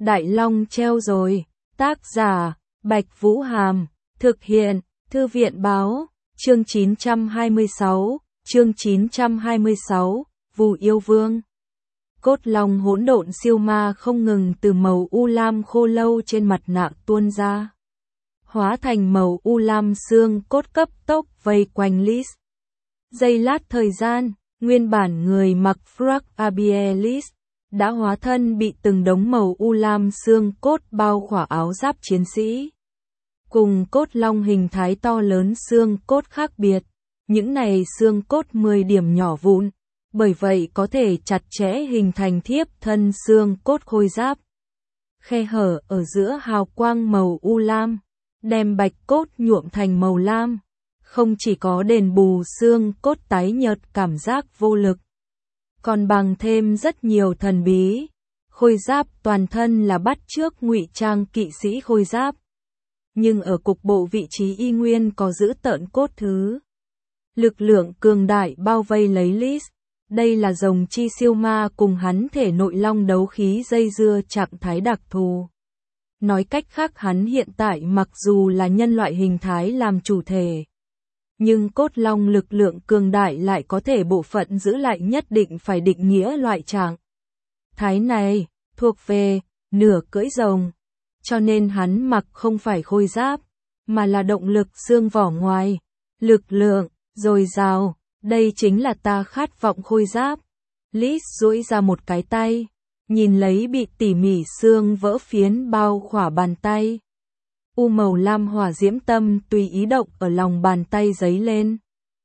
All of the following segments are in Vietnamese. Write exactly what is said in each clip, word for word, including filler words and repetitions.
Đại Long treo rồi. Tác giả, Bạch Vũ Hàm. Thực hiện, Thư viện Báo. Chương chín trăm hai mươi sáu. Chương chín trăm hai mươi sáu. Vù Yêu Vương. Cốt long hỗn độn siêu ma không ngừng từ màu u lam khô lâu trên mặt nạ tuôn ra, hóa thành màu u lam xương cốt cấp tốc vây quanh Lis. Giây lát thời gian, nguyên bản người mặc frock Abielis đã hóa thân bị từng đống màu u lam xương cốt bao khỏa áo giáp chiến sĩ. Cùng cốt long hình thái to lớn xương cốt khác biệt, những này xương cốt mười điểm nhỏ vụn, bởi vậy có thể chặt chẽ hình thành thiếp thân xương cốt khôi giáp. Khe hở ở giữa hào quang màu u lam, đem bạch cốt nhuộm thành màu lam, không chỉ có đền bù xương cốt tái nhợt cảm giác vô lực, còn bằng thêm rất nhiều thần bí. Khôi giáp toàn thân là bắt chước ngụy trang kỵ sĩ khôi giáp, nhưng ở cục bộ vị trí y nguyên có giữ tợn cốt thứ. Lực lượng cường đại bao vây lấy Lis. Đây là rồng chi siêu ma cùng hắn thể nội long đấu khí dây dưa trạng thái đặc thù. Nói cách khác, hắn hiện tại mặc dù là nhân loại hình thái làm chủ thể, nhưng cốt long lực lượng cường đại lại có thể bộ phận giữ lại nhất định phải định nghĩa loại trạng thái này, thuộc về nửa cưỡi rồng. Cho nên hắn mặc không phải khôi giáp, mà là động lực xương vỏ ngoài, lực lượng dồi dào. Đây chính là ta khát vọng khôi giáp. Lis duỗi ra một cái tay, nhìn lấy bị tỉ mỉ xương vỡ phiến bao khỏa bàn tay. U màu lam hỏa diễm tâm tùy ý động ở lòng bàn tay giấy lên.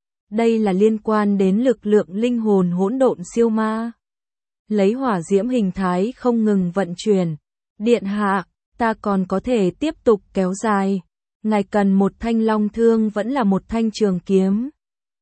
Đây là liên quan đến lực lượng linh hồn hỗn độn siêu ma. Lấy hỏa diễm hình thái không ngừng vận chuyển. Điện hạ, ta còn có thể tiếp tục kéo dài. Ngài cần một thanh long thương vẫn là một thanh trường kiếm.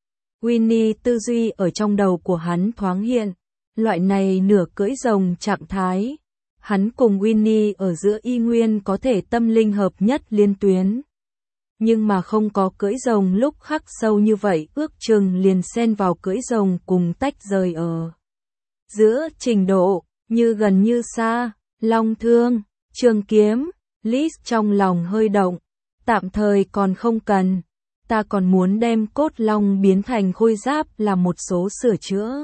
Winnie tư duy ở trong đầu của hắn thoáng hiện, loại này nửa cưỡi rồng trạng thái. Hắn cùng Winnie ở giữa y nguyên có thể tâm linh hợp nhất liên tuyến. Nhưng mà không có cưỡi rồng lúc khắc sâu như vậy, ước chừng liền xen vào cưỡi rồng cùng tách rời ở giữa trình độ, như gần như xa. Long thương, trường kiếm, Lis trong lòng hơi động, tạm thời còn không cần. Ta còn muốn đem cốt long biến thành khôi giáp là một số sửa chữa.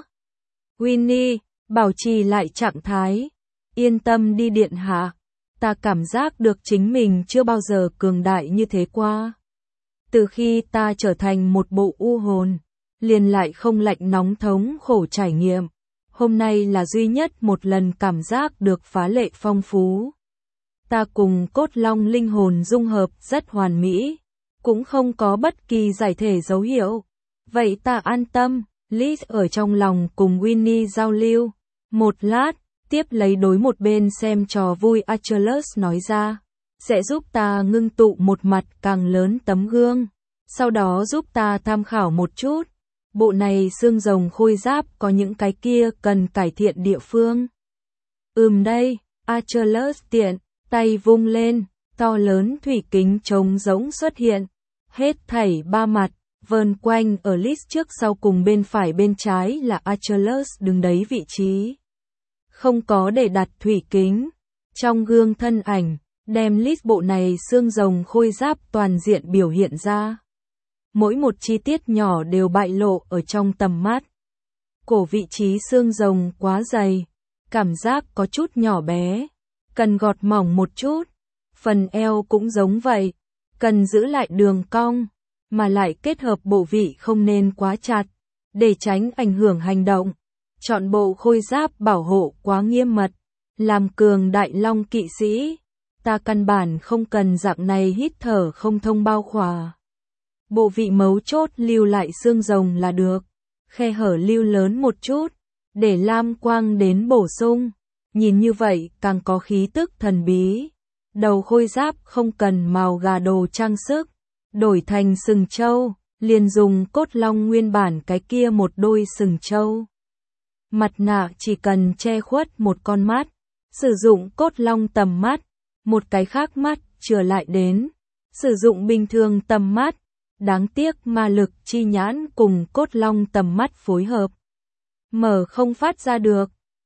Winnie, bảo trì lại trạng thái. Yên tâm đi điện hạ. Ta cảm giác được chính mình chưa bao giờ cường đại như thế qua. Từ khi ta trở thành một bộ u hồn, liền lại không lạnh nóng thống khổ trải nghiệm. Hôm nay là duy nhất một lần cảm giác được phá lệ phong phú. Ta cùng cốt long linh hồn dung hợp rất hoàn mỹ. Cũng không có bất kỳ giải thể dấu hiệu. Vậy ta an tâm. Lis ở trong lòng cùng Winnie giao lưu. Một lát, tiếp lấy đối một bên xem trò vui Achilles nói ra. Sẽ giúp ta ngưng tụ một mặt càng lớn tấm gương. Sau đó giúp ta tham khảo một chút. Bộ này xương rồng khôi giáp có những cái kia cần cải thiện địa phương. Ừm đây, Achilles tiện, tay vung lên, to lớn thủy kính trống rỗng xuất hiện. Hết thảy ba mặt, vờn quanh ở Lis trước sau cùng bên phải bên trái là Achilles đứng đấy vị trí. Không có để đặt thủy kính. Trong gương thân ảnh, đem Lis bộ này xương rồng khôi giáp toàn diện biểu hiện ra. Mỗi một chi tiết nhỏ đều bại lộ ở trong tầm mắt. Cổ vị trí xương rồng quá dày, cảm giác có chút nhỏ bé, cần gọt mỏng một chút. Phần eo cũng giống vậy. Cần giữ lại đường cong, mà lại kết hợp bộ vị không nên quá chặt, để tránh ảnh hưởng hành động. Chọn bộ khôi giáp bảo hộ quá nghiêm mật, làm cường đại long kỵ sĩ. Ta căn bản không cần dạng này hít thở không thông bao khỏa. Bộ vị mấu chốt lưu lại xương rồng là được, khe hở lưu lớn một chút, để lam quang đến bổ sung. Nhìn như vậy càng có khí tức thần bí. Đầu khôi giáp không cần màu gà đồ trang sức, đổi thành sừng trâu, liền dùng cốt long nguyên bản cái kia một đôi sừng trâu. Mặt nạ chỉ cần che khuất một con mắt, sử dụng cốt long tầm mắt, một cái khác mắt trở lại đến, sử dụng bình thường tầm mắt. Đáng tiếc ma lực chi nhãn cùng cốt long tầm mắt phối hợp, mở không phát ra được.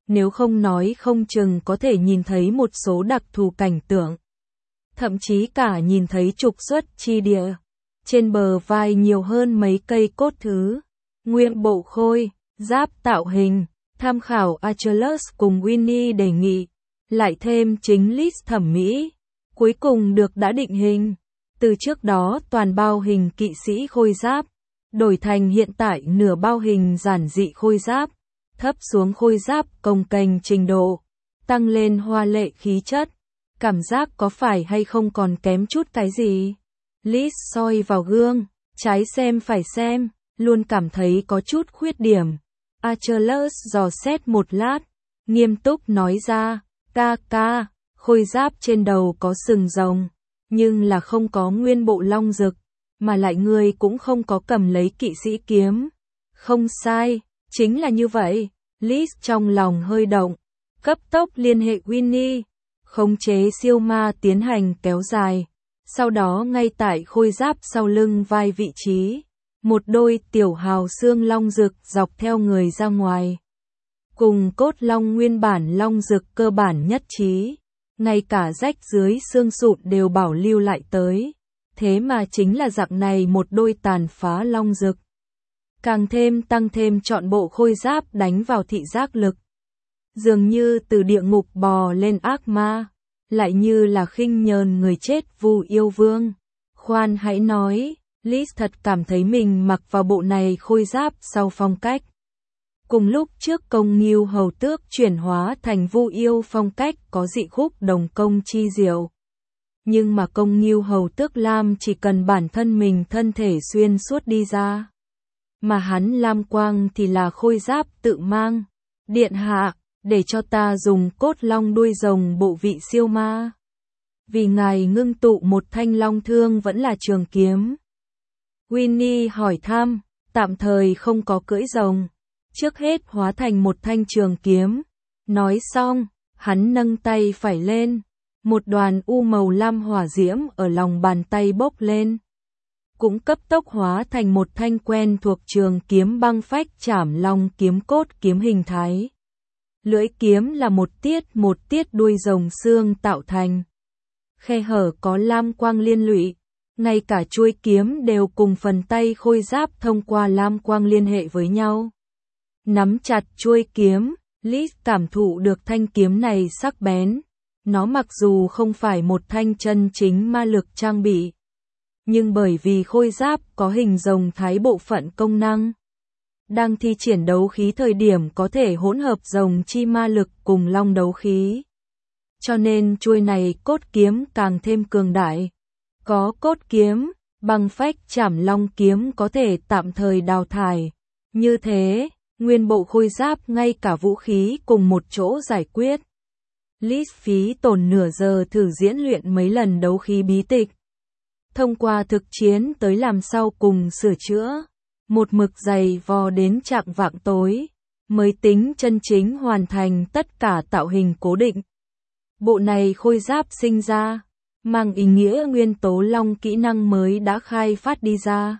nếu không nói không chừng có thể nhìn thấy một số đặc thù cảnh tượng. Thậm chí cả nhìn thấy trục xuất chi địa. Trên bờ vai nhiều hơn mấy cây cốt thứ. Nguyên bộ khôi, giáp tạo hình, tham khảo Achilles cùng Winnie đề nghị. Lại thêm chính list thẩm mỹ. Cuối cùng được đã định hình. Từ trước đó toàn bao hình kỵ sĩ khôi giáp. Đổi thành hiện tại nửa bao hình giản dị khôi giáp. Thấp xuống khôi giáp cồng kềnh trình độ. Tăng lên hoa lệ khí chất. Cảm giác có phải hay không còn kém chút cái gì? Liz soi vào gương, trái xem phải xem, luôn cảm thấy có chút khuyết điểm. Achilles dò xét một lát, nghiêm túc nói ra, ca ca, khôi giáp trên đầu có sừng rồng, nhưng là không có nguyên bộ long rực, mà lại người cũng không có cầm lấy kỵ sĩ kiếm. Không sai, chính là như vậy. Liz trong lòng hơi động, cấp tốc liên hệ Winnie, khống chế siêu ma tiến hành kéo dài. Sau đó ngay tại khôi giáp sau lưng vai vị trí, một đôi tiểu hào xương long rực dọc theo người ra ngoài. Cùng cốt long nguyên bản long rực cơ bản nhất trí, ngay cả rách dưới xương sụn đều bảo lưu lại tới. Thế mà chính là dạng này một đôi tàn phá long rực. Càng thêm tăng thêm trọn bộ khôi giáp đánh vào thị giác lực. Dường như từ địa ngục bò lên ác ma. Lại như là khinh nhờn người chết Vu Yêu Vương. Khoan hãy nói, Liz thật cảm thấy mình mặc vào bộ này khôi giáp sau phong cách. Cùng lúc trước Công Ngưu Hầu Tước chuyển hóa thành Vu Yêu phong cách có dị khúc đồng công chi diệu. Nhưng mà Công Ngưu Hầu Tước Lam chỉ cần bản thân mình thân thể xuyên suốt đi ra. Mà hắn Lam Quang thì là khôi giáp tự mang. Điện hạ, để cho ta dùng cốt long đuôi rồng bộ vị siêu ma. Vì ngài ngưng tụ một thanh long thương vẫn là trường kiếm. Winnie hỏi thăm, tạm thời không có cưỡi rồng. Trước hết hóa thành một thanh trường kiếm. Nói xong, hắn nâng tay phải lên. Một đoàn u màu lam hỏa diễm ở lòng bàn tay bốc lên. Cũng cấp tốc hóa thành một thanh quen thuộc trường kiếm băng phách chảm long kiếm cốt kiếm hình thái. Lưỡi kiếm là một tiết một tiết đuôi rồng xương tạo thành. Khe hở có lam quang liên lụy. Ngay cả chuôi kiếm đều cùng phần tay khôi giáp thông qua lam quang liên hệ với nhau. Nắm chặt chuôi kiếm, Liz cảm thụ được thanh kiếm này sắc bén. Nó mặc dù không phải một thanh chân chính ma lực trang bị. Nhưng bởi vì khôi giáp có hình rồng thái bộ phận công năng. Đang thi triển đấu khí thời điểm có thể hỗn hợp rồng chi ma lực cùng long đấu khí. Cho nên chuôi này cốt kiếm càng thêm cường đại. Có cốt kiếm, băng phách chảm long kiếm có thể tạm thời đào thải. Như thế, nguyên bộ khôi giáp ngay cả vũ khí cùng một chỗ giải quyết. Liz phí tổn nửa giờ thử diễn luyện mấy lần đấu khí bí tịch. Thông qua thực chiến tới làm sau cùng sửa chữa. Một mực dày vò đến chạng vạng tối, mới tính chân chính hoàn thành tất cả tạo hình cố định. Bộ này khôi giáp sinh ra, mang ý nghĩa nguyên tố long kỹ năng mới đã khai phát đi ra.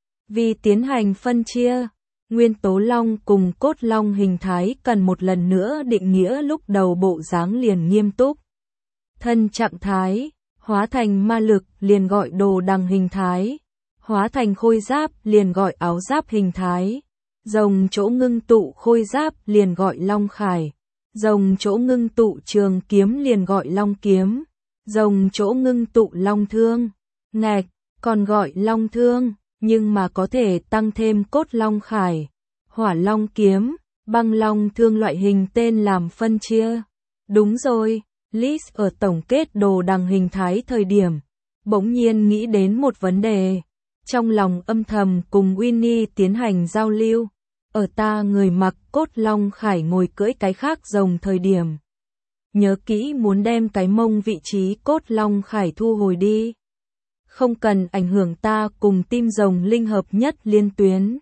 Vì tiến hành phân chia, nguyên tố long cùng cốt long hình thái cần một lần nữa định nghĩa lúc đầu bộ dáng liền nghiêm túc. Thân trạng thái, hóa thành ma lực liền gọi đồ đằng hình thái. Hóa thành khôi giáp liền gọi áo giáp hình thái. Rồng chỗ ngưng tụ khôi giáp liền gọi long khải. Rồng chỗ ngưng tụ trường kiếm liền gọi long kiếm. Rồng chỗ ngưng tụ long thương, ngạch, còn gọi long thương, nhưng mà có thể tăng thêm cốt long khải, hỏa long kiếm, băng long thương loại hình tên làm phân chia. Đúng rồi, Liz ở tổng kết đồ đằng hình thái thời điểm, bỗng nhiên nghĩ đến một vấn đề. Trong lòng âm thầm cùng Winnie tiến hành giao lưu. Ở ta người mặc cốt long khải ngồi cưỡi cái khác rồng thời điểm. Nhớ kỹ muốn đem cái mông vị trí cốt long khải thu hồi đi. Không cần ảnh hưởng ta cùng tim rồng linh hợp nhất liên tuyến.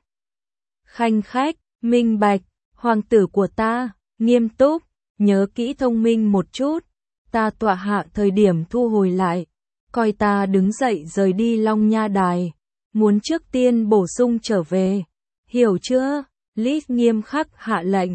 Khanh khách, minh bạch, hoàng tử của ta, nghiêm túc, nhớ kỹ thông minh một chút. Ta tọa hạ thời điểm thu hồi lại. Coi ta đứng dậy rời đi Long Nha Đài. Muốn trước tiên bổ sung trở về. Hiểu chưa? Liz nghiêm khắc hạ lệnh.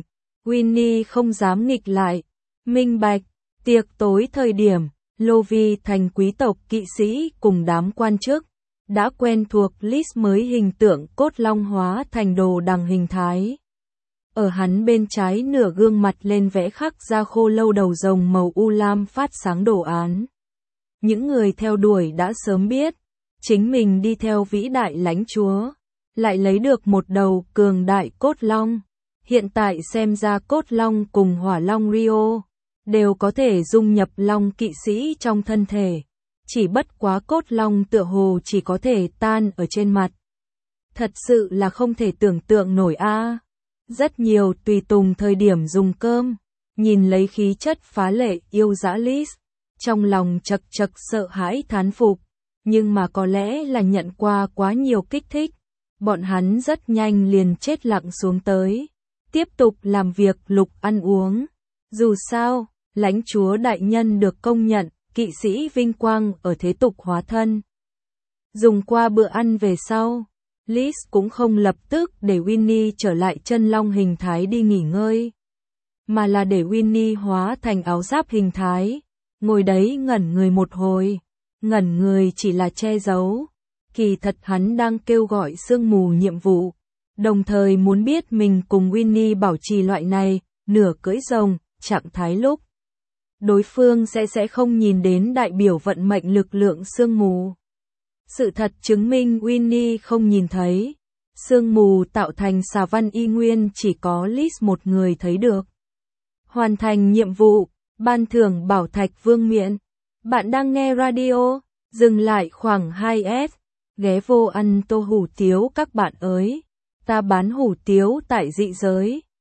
Winnie không dám nghịch lại. Minh bạch, tiệc tối thời điểm, Lovi thành quý tộc kỵ sĩ cùng đám quan chức, đã quen thuộc Liz mới hình tượng cốt long hóa thành đồ đằng hình thái. Ở hắn bên trái nửa gương mặt lên vẽ khắc ra khô lâu đầu rồng màu u lam phát sáng đồ án. Những người theo đuổi đã sớm biết, chính mình đi theo vĩ đại lãnh chúa, lại lấy được một đầu cường đại cốt long. Hiện tại xem ra cốt long cùng hỏa long Rio đều có thể dung nhập long kỵ sĩ trong thân thể. Chỉ bất quá cốt long tựa hồ chỉ có thể tan ở trên mặt. Thật sự là không thể tưởng tượng nổi a. À. Rất nhiều tùy tùng thời điểm dùng cơm, nhìn lấy khí chất phá lệ yêu dã Liz, trong lòng chật chật sợ hãi thán phục, nhưng mà có lẽ là nhận qua quá nhiều kích thích, bọn hắn rất nhanh liền chết lặng xuống tới, tiếp tục làm việc lục ăn uống. Dù sao, lãnh chúa đại nhân được công nhận, kỵ sĩ vinh quang ở thế tục hóa thân. Dùng qua bữa ăn về sau, Liz cũng không lập tức để Winnie trở lại chân long hình thái đi nghỉ ngơi, mà là để Winnie hóa thành áo giáp hình thái, ngồi đấy ngẩn người một hồi. Ngẩn người chỉ là che giấu, kỳ thật hắn đang kêu gọi sương mù nhiệm vụ, đồng thời muốn biết mình cùng Winnie bảo trì loại này, nửa cưỡi rồng, trạng thái lúc. Đối phương sẽ sẽ không nhìn đến đại biểu vận mệnh lực lượng sương mù. Sự thật chứng minh Winnie không nhìn thấy. Sương mù tạo thành xà văn y nguyên chỉ có Liz một người thấy được. Hoàn thành nhiệm vụ, ban thưởng bảo thạch vương miện. Bạn đang nghe radio, dừng lại khoảng hai S, ghé vô ăn tô hủ tiếu các bạn ơi. Ta bán hủ tiếu tại dị giới.